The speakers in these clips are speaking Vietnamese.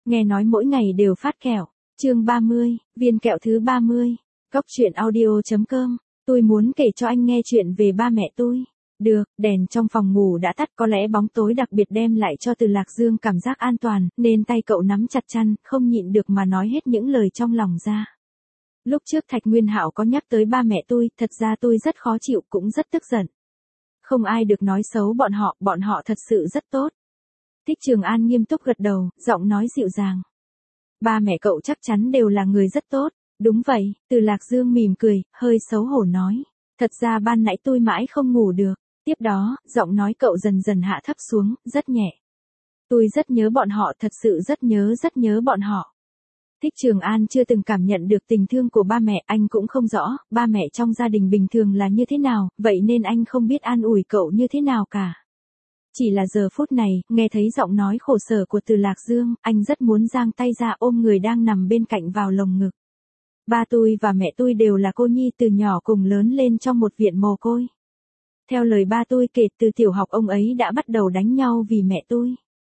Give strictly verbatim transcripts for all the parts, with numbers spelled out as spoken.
nghe nói mỗi ngày đều phát kẹo. Chương ba mươi, viên kẹo thứ ba mươi. Cóc truyện audio chấm com. Tôi muốn kể cho anh nghe chuyện về ba mẹ tôi. Được, đèn trong phòng ngủ đã tắt, có lẽ bóng tối đặc biệt đem lại cho Từ Lạc Dương cảm giác an toàn, nên tay cậu nắm chặt chăn, không nhịn được mà nói hết những lời trong lòng ra. Lúc trước Thạch Nguyên Hạo có nhắc tới ba mẹ tôi, thật ra tôi rất khó chịu, cũng rất tức giận. Không ai được nói xấu bọn họ, bọn họ thật sự rất tốt. Thích Trường An nghiêm túc gật đầu, giọng nói dịu dàng. Ba mẹ cậu chắc chắn đều là người rất tốt. Đúng vậy, Từ Lạc Dương mỉm cười, hơi xấu hổ nói. Thật ra ban nãy tôi mãi không ngủ được. Tiếp đó, giọng nói cậu dần dần hạ thấp xuống, rất nhẹ. Tôi rất nhớ bọn họ, thật sự rất nhớ rất nhớ bọn họ. Thích Trường An chưa từng cảm nhận được tình thương của ba mẹ, anh cũng không rõ, ba mẹ trong gia đình bình thường là như thế nào, vậy nên anh không biết an ủi cậu như thế nào cả. Chỉ là giờ phút này, nghe thấy giọng nói khổ sở của Từ Lạc Dương, anh rất muốn giang tay ra ôm người đang nằm bên cạnh vào lồng ngực. Ba tôi và mẹ tôi đều là cô nhi từ nhỏ cùng lớn lên trong một viện mồ côi. Theo lời ba tôi kể, từ tiểu học ông ấy đã bắt đầu đánh nhau vì mẹ tôi.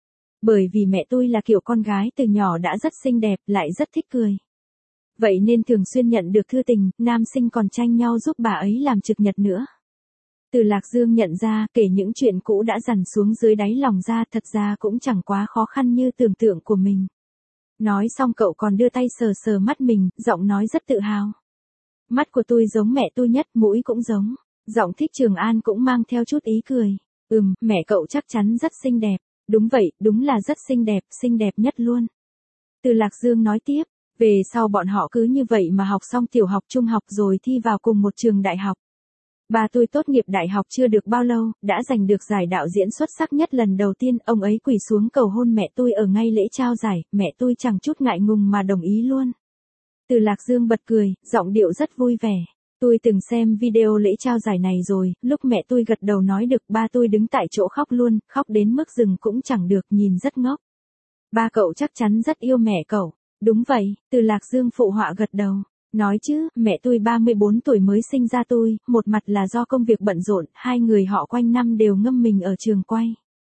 Bởi vì mẹ tôi là kiểu con gái từ nhỏ đã rất xinh đẹp, lại rất thích cười. Vậy nên thường xuyên nhận được thư tình, nam sinh còn tranh nhau giúp bà ấy làm trực nhật nữa. Từ Lạc Dương nhận ra, kể những chuyện cũ đã dằn xuống dưới đáy lòng ra, thật ra cũng chẳng quá khó khăn như tưởng tượng của mình. Nói xong cậu còn đưa tay sờ sờ mắt mình, giọng nói rất tự hào. Mắt của tôi giống mẹ tôi nhất, mũi cũng giống. Giọng Thích Trường An cũng mang theo chút ý cười. Ừm, mẹ cậu chắc chắn rất xinh đẹp. Đúng vậy, đúng là rất xinh đẹp, xinh đẹp nhất luôn. Từ Lạc Dương nói tiếp, về sau bọn họ cứ như vậy mà học xong tiểu học trung học rồi thi vào cùng một trường đại học. Ba tôi tốt nghiệp đại học chưa được bao lâu, đã giành được giải đạo diễn xuất sắc nhất lần đầu tiên, ông ấy quỳ xuống cầu hôn mẹ tôi ở ngay lễ trao giải, mẹ tôi chẳng chút ngại ngùng mà đồng ý luôn. Từ Lạc Dương bật cười, giọng điệu rất vui vẻ. Tôi từng xem video lễ trao giải này rồi, lúc mẹ tôi gật đầu nói được, ba tôi đứng tại chỗ khóc luôn, khóc đến mức dừng cũng chẳng được, nhìn rất ngốc. Ba cậu chắc chắn rất yêu mẹ cậu. Đúng vậy, Từ Lạc Dương phụ họa gật đầu. Nói chứ, mẹ tôi ba mươi bốn tuổi mới sinh ra tôi, một mặt là do công việc bận rộn, hai người họ quanh năm đều ngâm mình ở trường quay.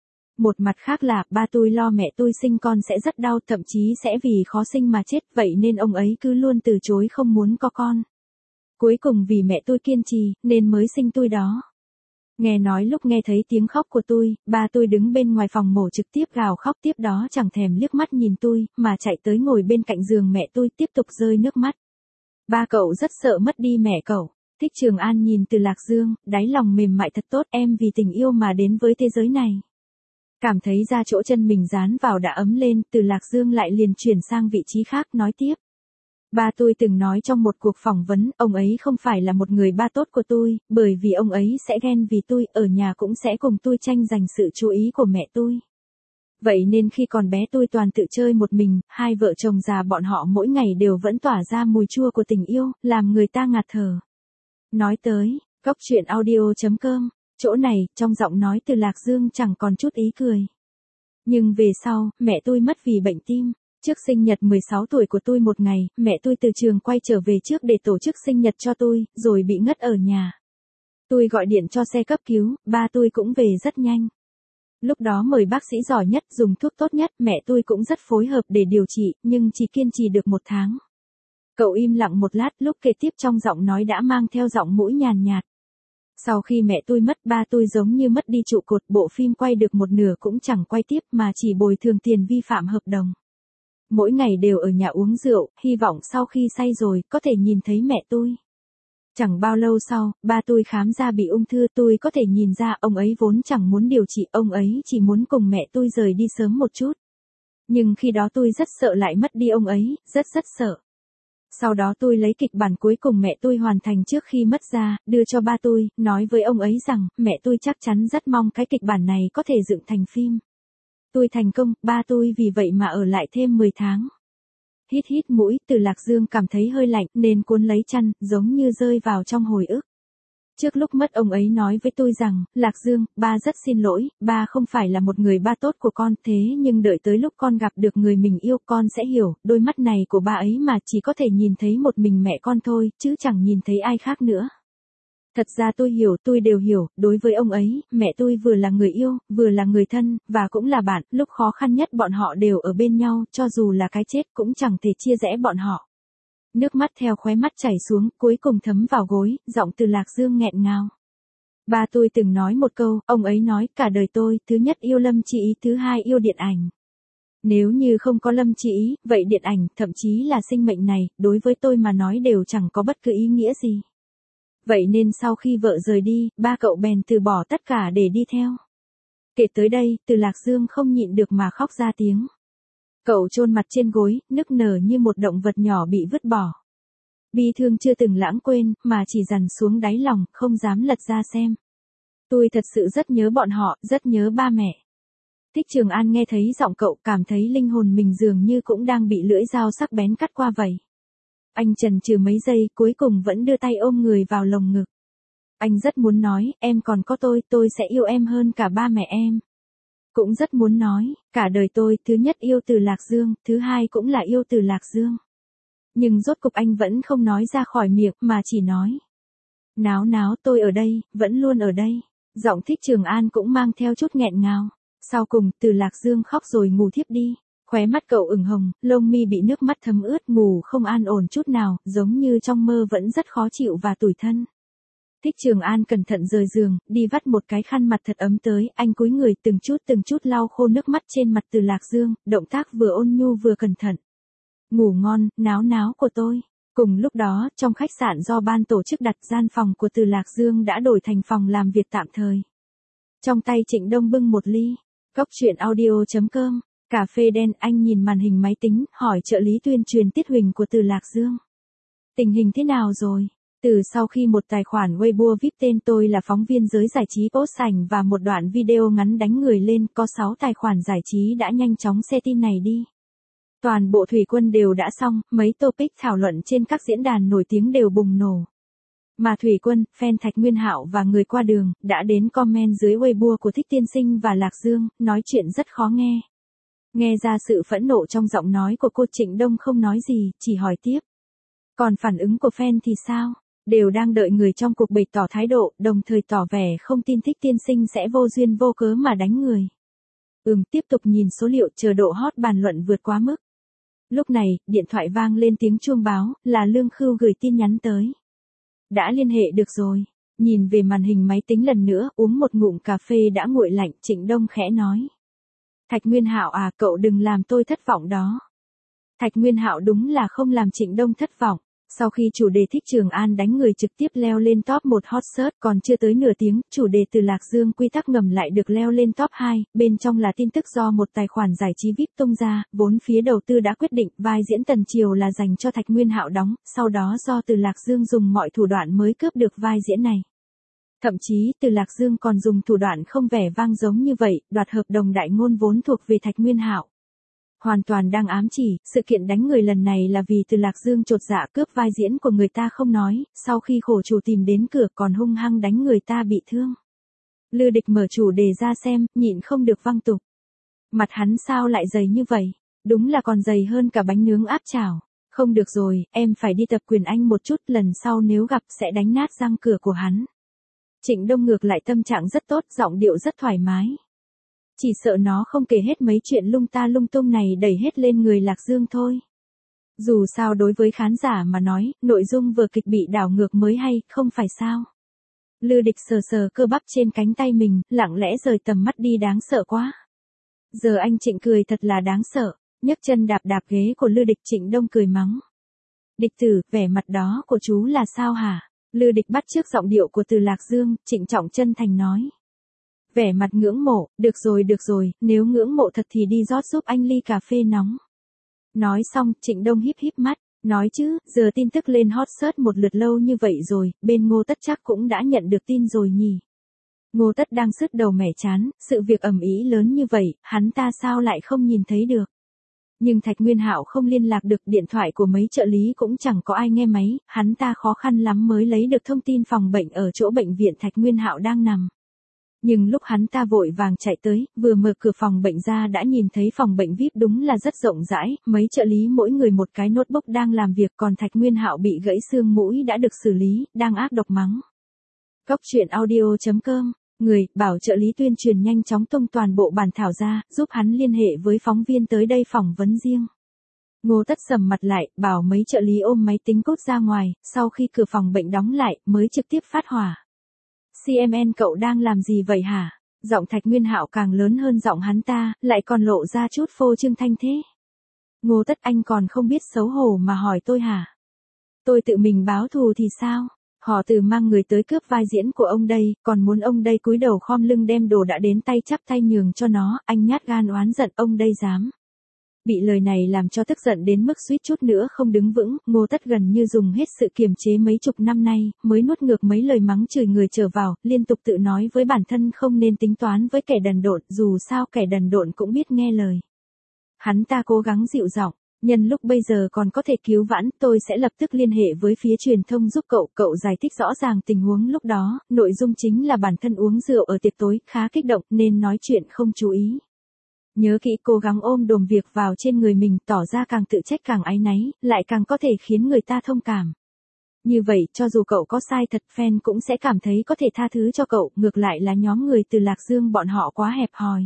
Một mặt khác là, ba tôi lo mẹ tôi sinh con sẽ rất đau, thậm chí sẽ vì khó sinh mà chết, vậy nên ông ấy cứ luôn từ chối không muốn có con. Cuối cùng vì mẹ tôi kiên trì, nên mới sinh tôi đó. Nghe nói lúc nghe thấy tiếng khóc của tôi, ba tôi đứng bên ngoài phòng mổ trực tiếp gào khóc, tiếp đó chẳng thèm liếc mắt nhìn tôi, mà chạy tới ngồi bên cạnh giường mẹ tôi tiếp tục rơi nước mắt. Ba cậu rất sợ mất đi mẹ cậu. Thích Trường An nhìn Từ Lạc Dương, đáy lòng mềm mại thật tốt, em vì tình yêu mà đến với thế giới này. Cảm thấy ra chỗ chân mình dán vào đã ấm lên, Từ Lạc Dương lại liền chuyển sang vị trí khác nói tiếp. Ba tôi từng nói trong một cuộc phỏng vấn, ông ấy không phải là một người ba tốt của tôi, bởi vì ông ấy sẽ ghen vì tôi, ở nhà cũng sẽ cùng tôi tranh giành sự chú ý của mẹ tôi. Vậy nên khi còn bé tôi toàn tự chơi một mình, hai vợ chồng già bọn họ mỗi ngày đều vẫn tỏa ra mùi chua của tình yêu, làm người ta ngạt thở. Nói tới, cóc truyện audio chấm com, chỗ này, trong giọng nói Từ Lạc Dương chẳng còn chút ý cười. Nhưng về sau, mẹ tôi mất vì bệnh tim. Trước sinh nhật mười sáu tuổi của tôi một ngày, mẹ tôi từ trường quay trở về trước để tổ chức sinh nhật cho tôi, rồi bị ngất ở nhà. Tôi gọi điện cho xe cấp cứu, ba tôi cũng về rất nhanh. Lúc đó mời bác sĩ giỏi nhất, dùng thuốc tốt nhất, mẹ tôi cũng rất phối hợp để điều trị, nhưng chỉ kiên trì được một tháng. Cậu im lặng một lát, lúc kể tiếp trong giọng nói đã mang theo giọng mũi nhàn nhạt. Sau khi mẹ tôi mất, ba tôi giống như mất đi trụ cột, bộ phim quay được một nửa cũng chẳng quay tiếp mà chỉ bồi thường tiền vi phạm hợp đồng. Mỗi ngày đều ở nhà uống rượu, hy vọng sau khi say rồi, có thể nhìn thấy mẹ tôi. Chẳng bao lâu sau, ba tôi khám ra bị ung thư, tôi có thể nhìn ra ông ấy vốn chẳng muốn điều trị, ông ấy chỉ muốn cùng mẹ tôi rời đi sớm một chút. Nhưng khi đó tôi rất sợ lại mất đi ông ấy, rất rất sợ. Sau đó tôi lấy kịch bản cuối cùng mẹ tôi hoàn thành trước khi mất ra, đưa cho ba tôi, nói với ông ấy rằng, mẹ tôi chắc chắn rất mong cái kịch bản này có thể dựng thành phim. Tôi thành công, ba tôi vì vậy mà ở lại thêm mười tháng. Hít hít mũi, Từ Lạc Dương cảm thấy hơi lạnh, nên cuốn lấy chăn, giống như rơi vào trong hồi ức. Trước lúc mất ông ấy nói với tôi rằng, Lạc Dương, ba rất xin lỗi, ba không phải là một người ba tốt của con, thế nhưng đợi tới lúc con gặp được người mình yêu con sẽ hiểu, đôi mắt này của ba ấy mà chỉ có thể nhìn thấy một mình mẹ con thôi, chứ chẳng nhìn thấy ai khác nữa. Thật ra tôi hiểu, tôi đều hiểu, đối với ông ấy, mẹ tôi vừa là người yêu, vừa là người thân, và cũng là bạn, lúc khó khăn nhất bọn họ đều ở bên nhau, cho dù là cái chết cũng chẳng thể chia rẽ bọn họ. Nước mắt theo khóe mắt chảy xuống, cuối cùng thấm vào gối, giọng Từ Lạc Dương nghẹn ngào. Ba tôi từng nói một câu, ông ấy nói, cả đời tôi, thứ nhất yêu Lâm Chỉ Ý, thứ hai yêu điện ảnh. Nếu như không có Lâm Chỉ Ý, vậy điện ảnh, thậm chí là sinh mệnh này, đối với tôi mà nói đều chẳng có bất cứ ý nghĩa gì. Vậy nên sau khi vợ rời đi, ba cậu bèn từ bỏ tất cả để đi theo. Kể tới đây, Từ Lạc Dương không nhịn được mà khóc ra tiếng. Cậu chôn mặt trên gối, nức nở như một động vật nhỏ bị vứt bỏ. Bi thương chưa từng lãng quên, mà chỉ dằn xuống đáy lòng, không dám lật ra xem. Tôi thật sự rất nhớ bọn họ, rất nhớ ba mẹ. Thích Trường An nghe thấy giọng cậu, cảm thấy linh hồn mình dường như cũng đang bị lưỡi dao sắc bén cắt qua vậy. Anh chần chừ mấy giây, cuối cùng vẫn đưa tay ôm người vào lồng ngực. Anh rất muốn nói, em còn có tôi, tôi sẽ yêu em hơn cả ba mẹ em. Cũng rất muốn nói, cả đời tôi, thứ nhất yêu Từ Lạc Dương, thứ hai cũng là yêu Từ Lạc Dương. Nhưng rốt cục anh vẫn không nói ra khỏi miệng, mà chỉ nói. Náo náo, tôi ở đây, vẫn luôn ở đây. Giọng Thích Trường An cũng mang theo chút nghẹn ngào. Sau cùng, Từ Lạc Dương khóc rồi ngủ thiếp đi. Khóe mắt cậu ửng hồng, lông mi bị nước mắt thấm ướt, ngủ không an ổn chút nào, giống như trong mơ vẫn rất khó chịu và tủi thân. Thích Trường An cẩn thận rời giường, đi vắt một cái khăn mặt thật ấm tới, anh cúi người từng chút từng chút lau khô nước mắt trên mặt Từ Lạc Dương, động tác vừa ôn nhu vừa cẩn thận. Ngủ ngon, náo náo của tôi. Cùng lúc đó, trong khách sạn do ban tổ chức đặt, gian phòng của Từ Lạc Dương đã đổi thành phòng làm việc tạm thời. Trong tay Trịnh Đông bưng một ly. Cốc truyện audio chấm com. Cà phê đen, anh nhìn màn hình máy tính, hỏi trợ lý tuyên truyền Tiết Huỳnh của Từ Lạc Dương. Tình hình thế nào rồi? Từ sau khi một tài khoản Weibo vê i pê tên tôi là phóng viên giới giải trí post ảnh và một đoạn video ngắn đánh người lên, có sáu tài khoản giải trí đã nhanh chóng share tin này đi. Toàn bộ thủy quân đều đã xong, mấy topic thảo luận trên các diễn đàn nổi tiếng đều bùng nổ. Mà thủy quân, fan Thạch Nguyên Hạo và người qua đường, đã đến comment dưới Weibo của Thích Tiên Sinh và Lạc Dương, nói chuyện rất khó nghe. Nghe ra sự phẫn nộ trong giọng nói của cô, Trịnh Đông không nói gì, chỉ hỏi tiếp. Còn phản ứng của fan thì sao? Đều đang đợi người trong cuộc bày tỏ thái độ, đồng thời tỏ vẻ không tin Thích Tiên Sinh sẽ vô duyên vô cớ mà đánh người. Ừm, tiếp tục nhìn số liệu, chờ độ hot bàn luận vượt quá mức. Lúc này, điện thoại vang lên tiếng chuông báo, là Lương Khưu gửi tin nhắn tới. Đã liên hệ được rồi. Nhìn về màn hình máy tính lần nữa, uống một ngụm cà phê đã nguội lạnh, Trịnh Đông khẽ nói. Thạch Nguyên Hạo à, cậu đừng làm tôi thất vọng đó. Thạch Nguyên Hạo đúng là không làm Trịnh Đông thất vọng. Sau khi chủ đề Thích Trường An đánh người trực tiếp leo lên top một hot search, còn chưa tới nửa tiếng, chủ đề Từ Lạc Dương quy tắc ngầm lại được leo lên top hai, bên trong là tin tức do một tài khoản giải trí vê i pê tung ra, vốn phía đầu tư đã quyết định vai diễn Tần Triều là dành cho Thạch Nguyên Hạo đóng, sau đó do Từ Lạc Dương dùng mọi thủ đoạn mới cướp được vai diễn này. Thậm chí, Từ Lạc Dương còn dùng thủ đoạn không vẻ vang giống như vậy, đoạt hợp đồng đại ngôn vốn thuộc về Thạch Nguyên Hạo. Hoàn toàn đang ám chỉ, sự kiện đánh người lần này là vì Từ Lạc Dương chột dạ cướp vai diễn của người ta không nói, sau khi khổ chủ tìm đến cửa còn hung hăng đánh người ta bị thương. Lư Địch mở chủ đề ra xem, nhịn không được văng tục. Mặt hắn sao lại dày như vậy? Đúng là còn dày hơn cả bánh nướng áp chảo. Không được rồi, em phải đi tập quyền Anh một chút, lần sau nếu gặp sẽ đánh nát răng cửa của hắn. Trịnh Đông ngược lại tâm trạng rất tốt, giọng điệu rất thoải mái. Chỉ sợ nó không kể hết mấy chuyện lung ta lung tung này đẩy hết lên người Lạc Dương thôi. Dù sao đối với khán giả mà nói, nội dung vở kịch bị đảo ngược mới hay, không phải sao. Lư Địch sờ sờ cơ bắp trên cánh tay mình, lặng lẽ rời tầm mắt đi, đáng sợ quá. Giờ anh Trịnh cười thật là đáng sợ, nhấc chân đạp đạp ghế của Lư Địch. Trịnh Đông cười mắng. Địch tử, vẻ mặt đó của chú là sao hả? Lư Địch bắt chước giọng điệu của Từ Lạc Dương, trịnh trọng chân thành nói. Vẻ mặt ngưỡng mộ, được rồi được rồi, nếu ngưỡng mộ thật thì đi rót giúp anh ly cà phê nóng. Nói xong, Trịnh Đông híp híp mắt, nói chứ, giờ tin tức lên hot search một lượt lâu như vậy rồi, bên Ngô Tất chắc cũng đã nhận được tin rồi nhỉ. Ngô Tất đang sứt đầu mẻ chán, sự việc ầm ĩ lớn như vậy, hắn ta sao lại không nhìn thấy được. Nhưng Thạch Nguyên Hạo không liên lạc được, điện thoại của mấy trợ lý cũng chẳng có ai nghe máy, hắn ta khó khăn lắm mới lấy được thông tin phòng bệnh ở chỗ bệnh viện Thạch Nguyên Hạo đang nằm. Nhưng lúc hắn ta vội vàng chạy tới, vừa mở cửa phòng bệnh ra đã nhìn thấy phòng bệnh vi ai pi đúng là rất rộng rãi, mấy trợ lý mỗi người một cái notebook đang làm việc, còn Thạch Nguyên Hạo bị gãy xương mũi đã được xử lý, đang ác độc mắng. Cóc truyện audio chấm com, người, bảo trợ lý tuyên truyền nhanh chóng tung toàn bộ bản thảo ra, giúp hắn liên hệ với phóng viên tới đây phỏng vấn riêng. Ngô Tất sầm mặt lại, bảo mấy trợ lý ôm máy tính cốt ra ngoài, sau khi cửa phòng bệnh đóng lại, mới trực tiếp phát hỏa. xê em en cậu đang làm gì vậy hả? Giọng Thạch Nguyên Hạo càng lớn hơn giọng hắn ta, lại còn lộ ra chút phô trương thanh thế. Ngô Tất, anh còn không biết xấu hổ mà hỏi tôi hả? Tôi tự mình báo thù thì sao? Họ Từ mang người tới cướp vai diễn của ông đây, còn muốn ông đây cúi đầu khom lưng đem đồ đã đến tay chắp tay nhường cho nó, anh nhát gan oán giận ông đây dám. Bị lời này làm cho tức giận đến mức suýt chút nữa không đứng vững, Ngô Tất gần như dùng hết sự kiềm chế mấy chục năm nay, mới nuốt ngược mấy lời mắng chửi người trở vào, liên tục tự nói với bản thân không nên tính toán với kẻ đần độn, dù sao kẻ đần độn cũng biết nghe lời. Hắn ta cố gắng dịu giọng, nhân lúc bây giờ còn có thể cứu vãn, tôi sẽ lập tức liên hệ với phía truyền thông giúp cậu, cậu giải thích rõ ràng tình huống lúc đó, nội dung chính là bản thân uống rượu ở tiệc tối, khá kích động nên nói chuyện không chú ý. Nhớ kỹ, cố gắng ôm đồm việc vào trên người mình, tỏ ra càng tự trách càng áy náy, lại càng có thể khiến người ta thông cảm. Như vậy, cho dù cậu có sai thật, fan cũng sẽ cảm thấy có thể tha thứ cho cậu, ngược lại là nhóm người từ Lạc Dương bọn họ quá hẹp hòi.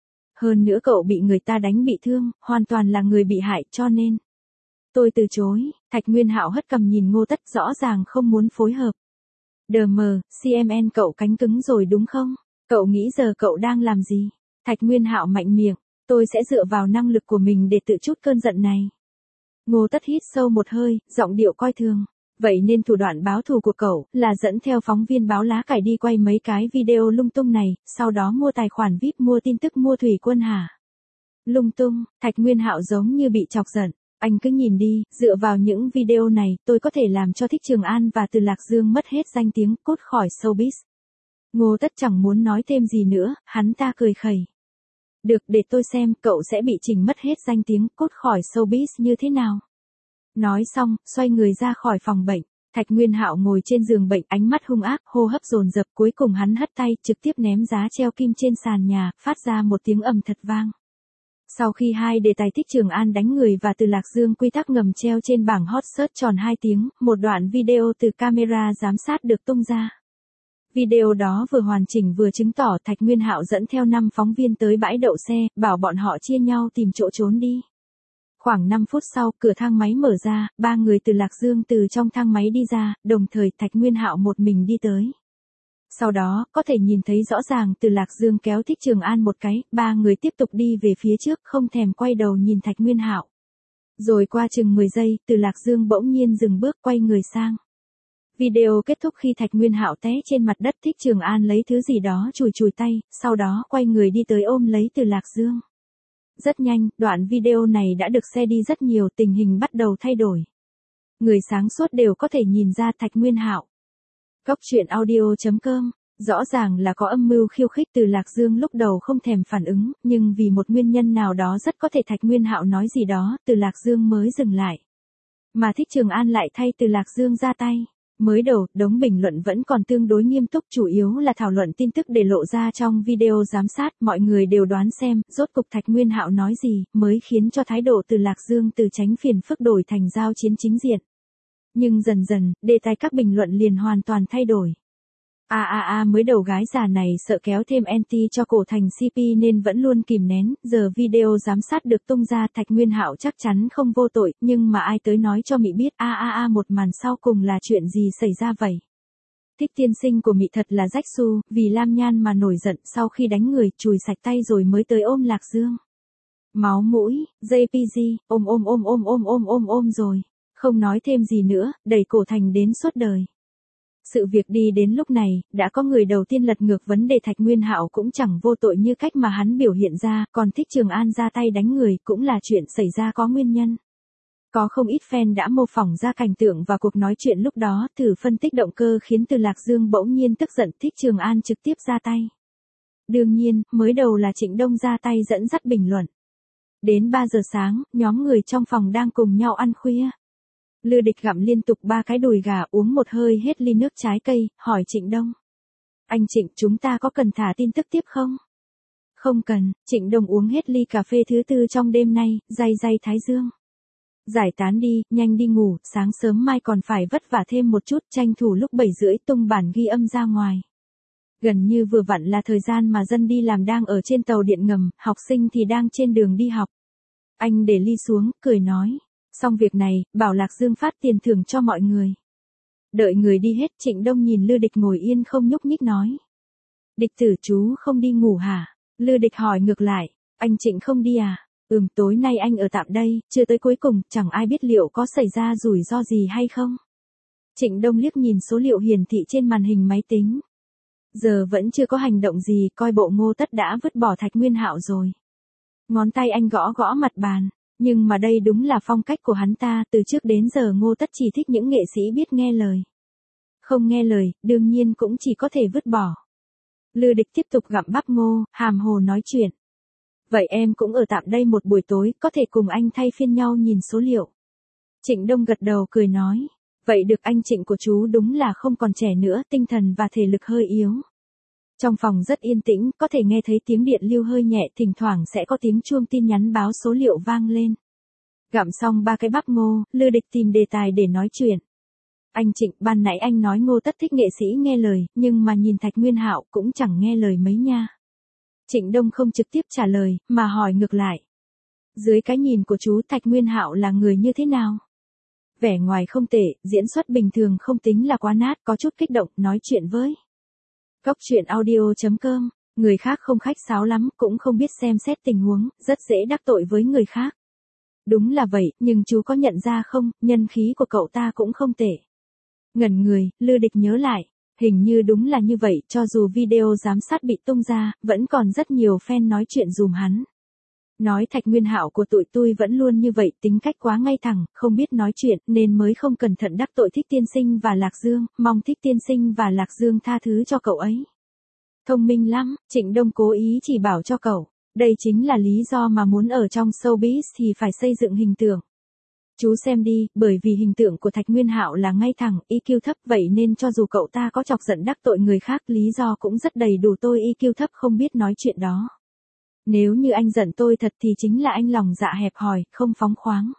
Hơn nữa cậu bị người ta đánh bị thương, hoàn toàn là người bị hại, cho nên tôi từ chối. Thạch Nguyên Hạo hất cằm nhìn Ngô Tất, rõ ràng không muốn phối hợp. Đờ mờ, xê em en cậu cánh cứng rồi đúng không? Cậu nghĩ giờ cậu đang làm gì? Thạch Nguyên Hạo mạnh miệng, tôi sẽ dựa vào năng lực của mình để tự trút cơn giận này. Ngô Tất hít sâu một hơi, giọng điệu coi thường. Vậy nên thủ đoạn báo thù của cậu là dẫn theo phóng viên báo lá cải đi quay mấy cái video lung tung này, sau đó mua tài khoản vi ai pi, mua tin tức, mua thủy quân hả? Lung tung, Thạch Nguyên Hạo giống như bị chọc giận. Anh cứ nhìn đi, dựa vào những video này, tôi có thể làm cho Thích Trường An và Từ Lạc Dương mất hết danh tiếng, cút khỏi showbiz. Ngô Tất chẳng muốn nói thêm gì nữa, hắn ta cười khẩy. Được, để tôi xem cậu sẽ bị chỉnh mất hết danh tiếng, cút khỏi showbiz như thế nào. Nói xong, xoay người ra khỏi phòng bệnh. Thạch Nguyên Hạo ngồi trên giường bệnh, ánh mắt hung ác, hô hấp dồn dập, cuối cùng hắn hất tay, trực tiếp ném giá treo kim trên sàn nhà, phát ra một tiếng ầm thật vang. Sau khi hai đề tài Thích Trường An đánh người và Từ Lạc Dương quy tắc ngầm treo trên bảng hot search tròn hai tiếng, một đoạn video từ camera giám sát được tung ra. Video đó vừa hoàn chỉnh vừa chứng tỏ Thạch Nguyên Hạo dẫn theo năm phóng viên tới bãi đậu xe, bảo bọn họ chia nhau tìm chỗ trốn đi. Khoảng năm phút sau, cửa thang máy mở ra, ba người từ Lạc Dương từ trong thang máy đi ra, đồng thời Thạch Nguyên Hạo một mình đi tới. Sau đó, có thể nhìn thấy rõ ràng Từ Lạc Dương kéo Thích Trường An một cái, ba người tiếp tục đi về phía trước, không thèm quay đầu nhìn Thạch Nguyên Hạo. Rồi qua chừng mười giây, Từ Lạc Dương bỗng nhiên dừng bước, quay người sang. Video kết thúc khi Thạch Nguyên Hạo té trên mặt đất, Thích Trường An lấy thứ gì đó chùi chùi tay, sau đó quay người đi tới ôm lấy Từ Lạc Dương. Rất nhanh, đoạn video này đã được share đi rất nhiều, tình hình bắt đầu thay đổi. Người sáng suốt đều có thể nhìn ra Thạch Nguyên Hạo. Cóc truyện audio chấm com, rõ ràng là có âm mưu khiêu khích. Từ Lạc Dương lúc đầu không thèm phản ứng, nhưng vì một nguyên nhân nào đó rất có thể Thạch Nguyên Hạo nói gì đó, Từ Lạc Dương mới dừng lại. Mà Thích Trường An lại thay Từ Lạc Dương ra tay. Mới đầu, đống bình luận vẫn còn tương đối nghiêm túc, chủ yếu là thảo luận tin tức để lộ ra trong video giám sát, mọi người đều đoán xem, rốt cục Thạch Nguyên Hạo nói gì, mới khiến cho thái độ Từ Lạc Dương từ tránh phiền phức đổi thành giao chiến chính diện. Nhưng dần dần, đề tài các bình luận liền hoàn toàn thay đổi. A a a mới đầu gái già này sợ kéo thêm anti cho cổ thành xê pê nên vẫn luôn kìm nén, giờ video giám sát được tung ra, Thạch Nguyên Hạo chắc chắn không vô tội, nhưng mà ai tới nói cho Mị biết. A a a một màn sau cùng là chuyện gì xảy ra vậy? Thích tiên sinh của Mị thật là rách su, vì Lam Nhan mà nổi giận, sau khi đánh người, chùi sạch tay rồi mới tới ôm Lạc Dương. Máu mũi, jê pê giê, ôm ôm ôm ôm ôm ôm ôm ôm rồi. Không nói thêm gì nữa, đẩy cổ thành đến suốt đời. Sự việc đi đến lúc này, đã có người đầu tiên lật ngược vấn đề Thạch Nguyên Hạo cũng chẳng vô tội như cách mà hắn biểu hiện ra, còn Thích Trường An ra tay đánh người cũng là chuyện xảy ra có nguyên nhân. Có không ít fan đã mô phỏng ra cảnh tượng và cuộc nói chuyện lúc đó, thử phân tích động cơ khiến Từ Lạc Dương bỗng nhiên tức giận, Thích Trường An trực tiếp ra tay. Đương nhiên, mới đầu là Trịnh Đông ra tay dẫn dắt bình luận. Đến ba giờ sáng, nhóm người trong phòng đang cùng nhau ăn khuya. Lư Địch gặm liên tục ba cái đùi gà, uống một hơi hết ly nước trái cây, hỏi Trịnh Đông. Anh Trịnh, chúng ta có cần thả tin tức tiếp không? Không cần. Trịnh Đông uống hết ly cà phê thứ tư trong đêm nay, day day thái dương. Giải tán đi, nhanh đi ngủ, sáng sớm mai còn phải vất vả thêm một chút, tranh thủ lúc bảy rưỡi tung bản ghi âm ra ngoài. Gần như vừa vặn là thời gian mà dân đi làm đang ở trên tàu điện ngầm, học sinh thì đang trên đường đi học. Anh để ly xuống, cười nói. Xong việc này, bảo Lạc Dương phát tiền thưởng cho mọi người. Đợi người đi hết, Trịnh Đông nhìn Lư Địch ngồi yên không nhúc nhích nói. Địch tử chú không đi ngủ hả? Lư Địch hỏi ngược lại. Anh Trịnh không đi à? Ừm, tối nay anh ở tạm đây, chưa tới cuối cùng, chẳng ai biết liệu có xảy ra rủi ro gì hay không. Trịnh Đông liếc nhìn số liệu hiển thị trên màn hình máy tính. Giờ vẫn chưa có hành động gì, coi bộ Ngô Tất đã vứt bỏ Thạch Nguyên Hạo rồi. Ngón tay anh gõ gõ mặt bàn, nhưng mà đây đúng là phong cách của hắn ta, từ trước đến giờ Ngô Tất chỉ thích những nghệ sĩ biết nghe lời. Không nghe lời, đương nhiên cũng chỉ có thể vứt bỏ. Lư Địch tiếp tục gặm bắp ngô, hàm hồ nói chuyện. Vậy em cũng ở tạm đây một buổi tối, có thể cùng anh thay phiên nhau nhìn số liệu. Trịnh Đông gật đầu cười nói. Vậy được, anh Trịnh của chú đúng là không còn trẻ nữa, tinh thần và thể lực hơi yếu. Trong phòng rất yên tĩnh, có thể nghe thấy tiếng điện lưu hơi nhẹ, thỉnh thoảng sẽ có tiếng chuông tin nhắn báo số liệu vang lên. Gặm xong ba cái bắp ngô, Lư Địch tìm đề tài để nói chuyện. Anh Trịnh, ban nãy anh nói Ngô Tất thích nghệ sĩ nghe lời, nhưng mà nhìn Thạch Nguyên Hạo cũng chẳng nghe lời mấy nha. Trịnh Đông không trực tiếp trả lời, mà hỏi ngược lại. Dưới cái nhìn của chú, Thạch Nguyên Hạo là người như thế nào? Vẻ ngoài không tệ, diễn xuất bình thường không tính là quá nát, có chút kích động, nói chuyện với. Cốc truyện audio chấm com, người khác không khách sáo lắm, cũng không biết xem xét tình huống, rất dễ đắc tội với người khác. Đúng là vậy, nhưng chú có nhận ra không, nhân khí của cậu ta cũng không tệ. Ngẩn người, Lư Địch nhớ lại, hình như đúng là như vậy, cho dù video giám sát bị tung ra, vẫn còn rất nhiều fan nói chuyện dùm hắn. Nói Thạch Nguyên Hạo của tụi tôi vẫn luôn như vậy, tính cách quá ngay thẳng, không biết nói chuyện, nên mới không cẩn thận đắc tội Thích Tiên Sinh và Lạc Dương, mong Thích Tiên Sinh và Lạc Dương tha thứ cho cậu ấy. Thông minh lắm, Trịnh Đông cố ý chỉ bảo cho cậu, đây chính là lý do mà muốn ở trong showbiz thì phải xây dựng hình tượng. Chú xem đi, bởi vì hình tượng của Thạch Nguyên Hạo là ngay thẳng, i kiu thấp, vậy nên cho dù cậu ta có chọc giận đắc tội người khác, lý do cũng rất đầy đủ, tôi i kiu thấp không biết nói chuyện đó. Nếu như anh giận tôi thật thì chính là anh lòng dạ hẹp hòi, không phóng khoáng.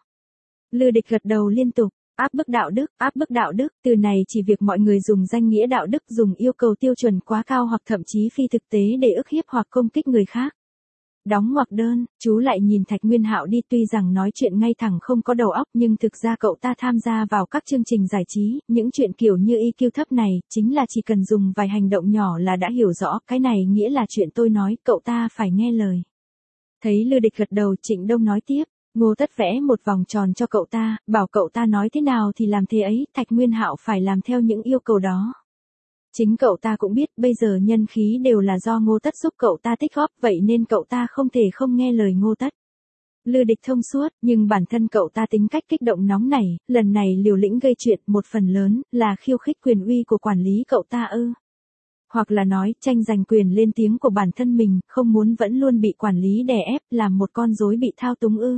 Lư Địch gật đầu liên tục, áp bức đạo đức, áp bức đạo đức, từ này chỉ việc mọi người dùng danh nghĩa đạo đức, dùng yêu cầu tiêu chuẩn quá cao hoặc thậm chí phi thực tế để ức hiếp hoặc công kích người khác. Đóng ngoặc đơn, chú lại nhìn Thạch Nguyên Hạo đi, tuy rằng nói chuyện ngay thẳng không có đầu óc, nhưng thực ra cậu ta tham gia vào các chương trình giải trí, những chuyện kiểu như i kiu thấp này, chính là chỉ cần dùng vài hành động nhỏ là đã hiểu rõ, cái này nghĩa là chuyện tôi nói, cậu ta phải nghe lời. Thấy Lư Địch gật đầu, Trịnh Đông nói tiếp, Ngô Tất vẽ một vòng tròn cho cậu ta, bảo cậu ta nói thế nào thì làm thế ấy, Thạch Nguyên Hạo phải làm theo những yêu cầu đó. Chính cậu ta cũng biết bây giờ nhân khí đều là do Ngô Tất giúp cậu ta tích góp, vậy nên cậu ta không thể không nghe lời Ngô Tất. Lư Địch thông suốt, nhưng bản thân cậu ta tính cách kích động nóng nảy, lần này liều lĩnh gây chuyện, một phần lớn là khiêu khích quyền uy của quản lý cậu ta ư. Hoặc là nói, tranh giành quyền lên tiếng của bản thân mình, không muốn vẫn luôn bị quản lý đè ép, làm một con rối bị thao túng ư.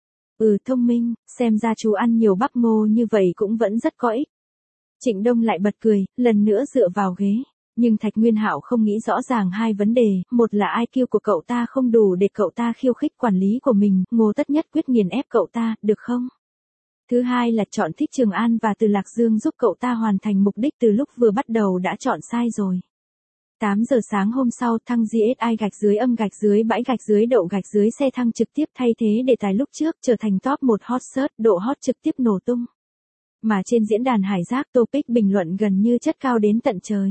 Ừ, thông minh, xem ra chú ăn nhiều bắp ngô như vậy cũng vẫn rất có ích. Trịnh Đông lại bật cười, lần nữa dựa vào ghế. Nhưng Thạch Nguyên Hạo không nghĩ rõ ràng hai vấn đề, một là i kiu của cậu ta không đủ để cậu ta khiêu khích quản lý của mình, Ngô Tất nhất quyết nghiền ép cậu ta, được không? Thứ hai là chọn Thích Trường An và Từ Lạc Dương giúp cậu ta hoàn thành mục đích từ lúc vừa bắt đầu đã chọn sai rồi. tám giờ sáng hôm sau, thăng giê ét i gạch dưới âm gạch dưới bãi gạch dưới đậu gạch dưới xe thăng trực tiếp thay thế đề tài lúc trước, trở thành top một hot search, độ hot trực tiếp nổ tung. Mà trên diễn đàn Hải Giác, topic bình luận gần như chất cao đến tận trời.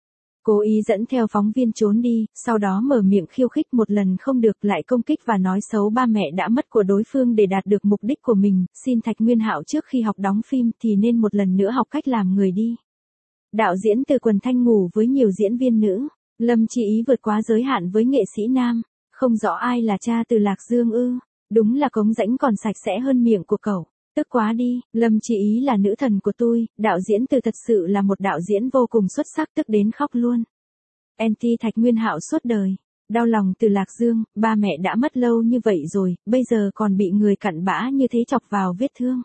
Cố ý dẫn theo phóng viên trốn đi, sau đó mở miệng khiêu khích một lần không được, lại công kích và nói xấu ba mẹ đã mất của đối phương để đạt được mục đích của mình, xin Thạch Nguyên Hạo trước khi học đóng phim thì nên một lần nữa học cách làm người đi. Đạo diễn Từ Quần Thanh ngủ với nhiều diễn viên nữ, Lâm Chi Ý vượt quá giới hạn với nghệ sĩ nam, không rõ ai là cha Từ Lạc Dương ư, đúng là cống rãnh còn sạch sẽ hơn miệng của cậu. Tức quá đi, Lâm Chi Ý là nữ thần của tôi, đạo diễn Từ thật sự là một đạo diễn vô cùng xuất sắc, tức đến khóc luôn. Anti Thạch Nguyên Hạo suốt đời, đau lòng Từ Lạc Dương, ba mẹ đã mất lâu như vậy rồi, bây giờ còn bị người cặn bã như thế chọc vào vết thương.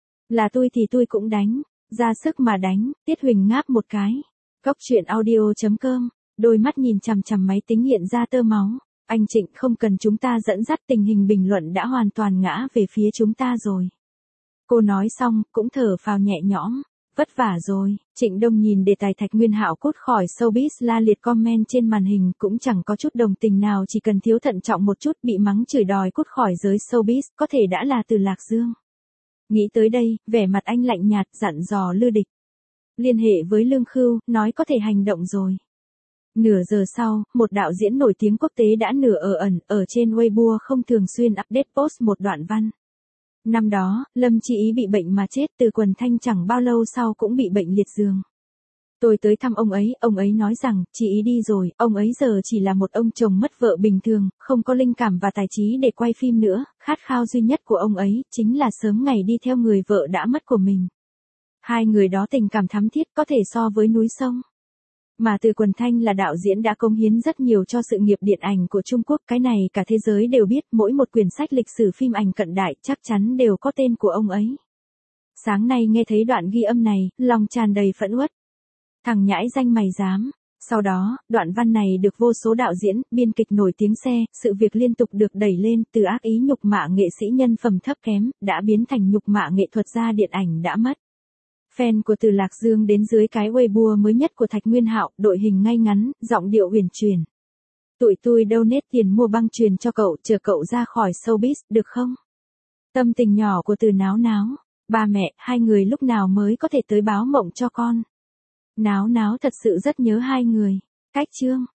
Là tôi thì tôi cũng đánh, ra sức mà đánh, Tiết Huỳnh ngáp một cái. Cốc truyện audio chấm com, đôi mắt nhìn chằm chằm máy tính hiện ra tơ máu. Anh Trịnh, không cần chúng ta dẫn dắt, tình hình bình luận đã hoàn toàn ngã về phía chúng ta rồi. Cô nói xong, cũng thở phào nhẹ nhõm. Vất vả rồi. Trịnh Đông nhìn đề tài Thạch Nguyên Hạo cút khỏi showbiz la liệt comment trên màn hình, cũng chẳng có chút đồng tình nào, chỉ cần thiếu thận trọng một chút bị mắng chửi đòi cút khỏi giới showbiz, có thể đã là Từ Lạc Dương. Nghĩ tới đây, vẻ mặt anh lạnh nhạt, dặn dò Lư Địch. Liên hệ với Lương Khưu, nói có thể hành động rồi. Nửa giờ sau, một đạo diễn nổi tiếng quốc tế đã nửa ở ẩn, ở trên Weibo không thường xuyên update post một đoạn văn. Năm đó, Lâm Chi Ý bị bệnh mà chết, Từ Quần Thanh chẳng bao lâu sau cũng bị bệnh liệt giường. Tôi tới thăm ông ấy, ông ấy nói rằng, Chi Ý đi rồi, ông ấy giờ chỉ là một ông chồng mất vợ bình thường, không có linh cảm và tài trí để quay phim nữa, khát khao duy nhất của ông ấy, chính là sớm ngày đi theo người vợ đã mất của mình. Hai người đó tình cảm thắm thiết có thể so với núi sông. Mà Từ Quần Thanh là đạo diễn đã cống hiến rất nhiều cho sự nghiệp điện ảnh của Trung Quốc, cái này cả thế giới đều biết, mỗi một quyển sách lịch sử phim ảnh cận đại chắc chắn đều có tên của ông ấy. Sáng nay nghe thấy đoạn ghi âm này, lòng tràn đầy phẫn uất. Thằng nhãi danh mày dám. Sau đó, đoạn văn này được vô số đạo diễn, biên kịch nổi tiếng xe, sự việc liên tục được đẩy lên, từ ác ý nhục mạ nghệ sĩ nhân phẩm thấp kém, đã biến thành nhục mạ nghệ thuật gia điện ảnh đã mất. Fan của Từ Lạc Dương đến dưới cái Weibo mới nhất của Thạch Nguyên Hạo, đội hình ngay ngắn, giọng điệu huyền truyền. Tụi tôi donate tiền mua băng truyền cho cậu, chờ cậu ra khỏi showbiz, được không? Tâm tình nhỏ của Từ Náo Náo. Ba mẹ, hai người lúc nào mới có thể tới báo mộng cho con? Náo Náo thật sự rất nhớ hai người. Cách chương.